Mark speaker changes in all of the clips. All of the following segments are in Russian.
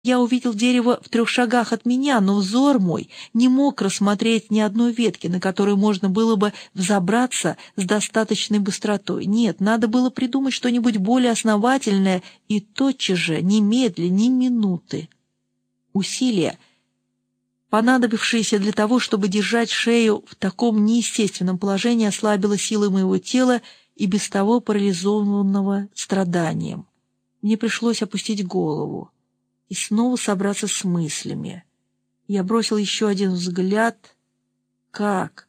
Speaker 1: Я увидел дерево в 3 шагах от меня, но взор мой не мог рассмотреть ни одной ветки, на которую можно было бы взобраться с достаточной быстротой. Нет, надо было придумать что-нибудь более основательное и тотчас же, немедля, ни минуты. Усилия, понадобившееся для того, чтобы держать шею в таком неестественном положении, ослабило силы моего тела и без того парализованного страданием. Мне пришлось опустить голову и снова собраться с мыслями. Я бросил еще один взгляд. Как?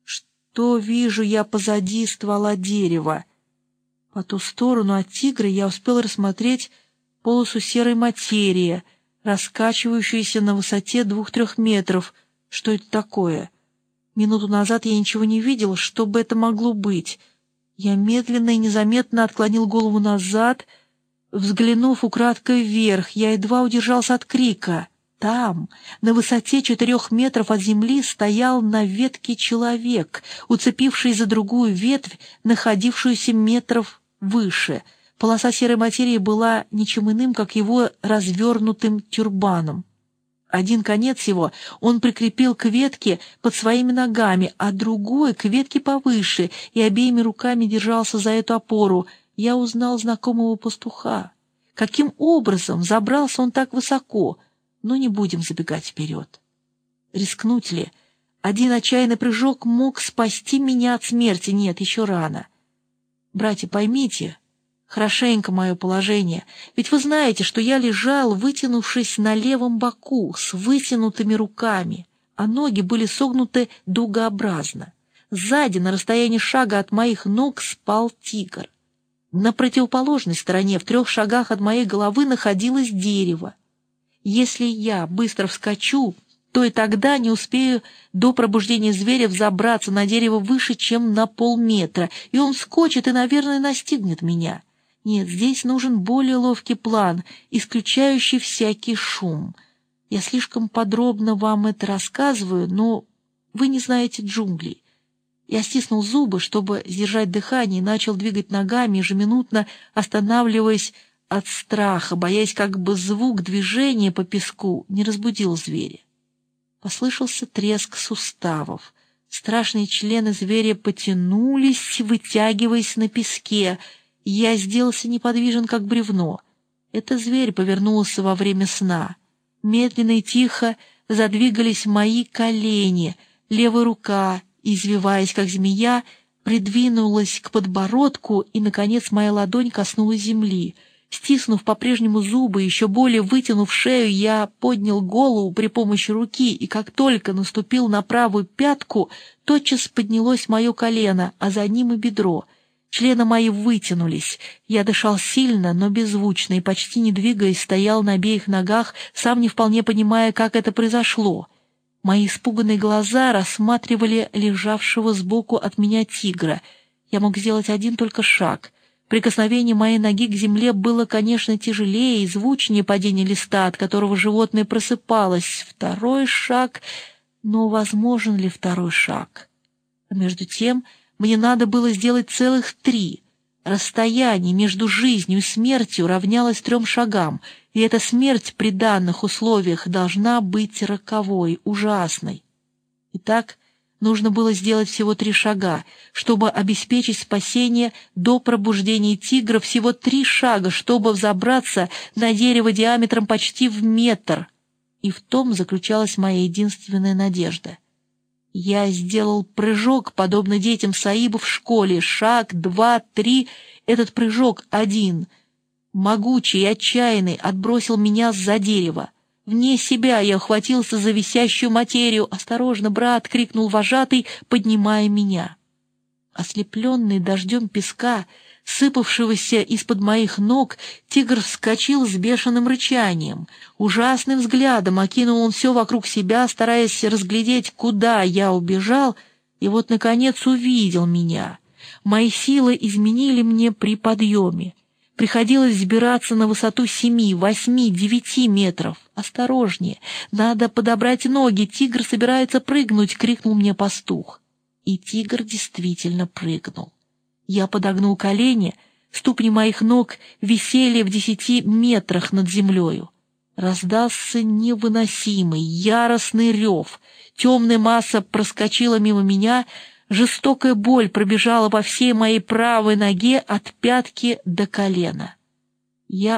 Speaker 1: Что вижу я позади ствола дерева? По ту сторону от тигра я успел рассмотреть полосу серой материи, раскачивающуюся на высоте 2-3 метров. Что это такое? Минуту назад я ничего не видел, что бы это могло быть. Я медленно и незаметно отклонил голову назад. Взглянув украдкой вверх, я едва удержался от крика. Там, на высоте 4 метров от земли, стоял на ветке человек, уцепивший за другую ветвь, находившуюся метров выше. Полоса серой материи была ничем иным, как его развернутым тюрбаном. Один конец его он прикрепил к ветке под своими ногами, а другой — к ветке повыше, и обеими руками держался за эту опору. Я узнал знакомого пастуха. Каким образом забрался он так высоко? Но не будем забегать вперед. Рискнуть ли? Один отчаянный прыжок мог спасти меня от смерти. Нет, еще рано. Братья, поймите хорошенько мое положение, ведь вы знаете, что я лежал, вытянувшись на левом боку, с вытянутыми руками, а ноги были согнуты дугообразно. Сзади, на расстоянии шага от моих ног, спал тигр. На противоположной стороне, в 3 шагах от моей головы, находилось дерево. Если я быстро вскочу, то и тогда не успею до пробуждения зверя взобраться на дерево выше, чем на полметра, и он вскочит и, наверное, настигнет меня. Нет, здесь нужен более ловкий план, исключающий всякий шум. Я слишком подробно вам это рассказываю, но вы не знаете джунглей. Я стиснул зубы, чтобы сдержать дыхание, и начал двигать ногами, ежеминутно останавливаясь от страха, боясь, как бы звук движения по песку не разбудил зверя. Послышался треск суставов. Страшные члены зверя потянулись, вытягиваясь на песке. Я сделался неподвижен, как бревно. Это зверь повернулся во время сна. Медленно и тихо задвигались мои колени. Левая рука, извиваясь, как змея, придвинулась к подбородку, и, наконец, моя ладонь коснулась земли. Стиснув по-прежнему зубы, еще более вытянув шею, я поднял голову при помощи руки, и как только наступил на правую пятку, тотчас поднялось мое колено, а за ним и бедро. Члены мои вытянулись. Я дышал сильно, но беззвучно, и, почти не двигаясь, стоял на обеих ногах, сам не вполне понимая, как это произошло. Мои испуганные глаза рассматривали лежавшего сбоку от меня тигра. Я мог сделать один только шаг. Прикосновение моей ноги к земле было, конечно, тяжелее и звучнее падения листа, от которого животное просыпалось. 2-й шаг, но возможен ли 2-й шаг? А между тем мне надо было сделать целых 3. Расстояние между жизнью и смертью равнялось 3 шагам, и эта смерть при данных условиях должна быть роковой, ужасной. Итак, нужно было сделать всего 3 шага, чтобы обеспечить спасение до пробуждения тигра, всего 3 шага, чтобы взобраться на дерево диаметром почти в метр. И в том заключалась моя единственная надежда. Я сделал прыжок, подобно детям Саиба в школе. Шаг, 2, 3. Этот прыжок один, могучий и отчаянный, отбросил меня за дерево. Вне себя я ухватился за висящую материю. «Осторожно, брат!» — крикнул вожатый, поднимая меня. Ослепленный дождем песка, сыпавшегося из-под моих ног, тигр вскочил с бешеным рычанием. Ужасным взглядом окинул он все вокруг себя, стараясь разглядеть, куда я убежал, и вот, наконец, увидел меня. Мои силы изменили мне при подъеме. Приходилось взбираться на высоту 7, 8, 9 метров. «Осторожнее! Надо подобрать ноги! Тигр собирается прыгнуть!» — крикнул мне пастух. И тигр действительно прыгнул. Я подогнул колени, ступни моих ног висели в 10 метрах над землею. Раздался невыносимый, яростный рев. Темная масса проскочила мимо меня, жестокая боль пробежала по всей моей правой ноге от пятки до колена. Я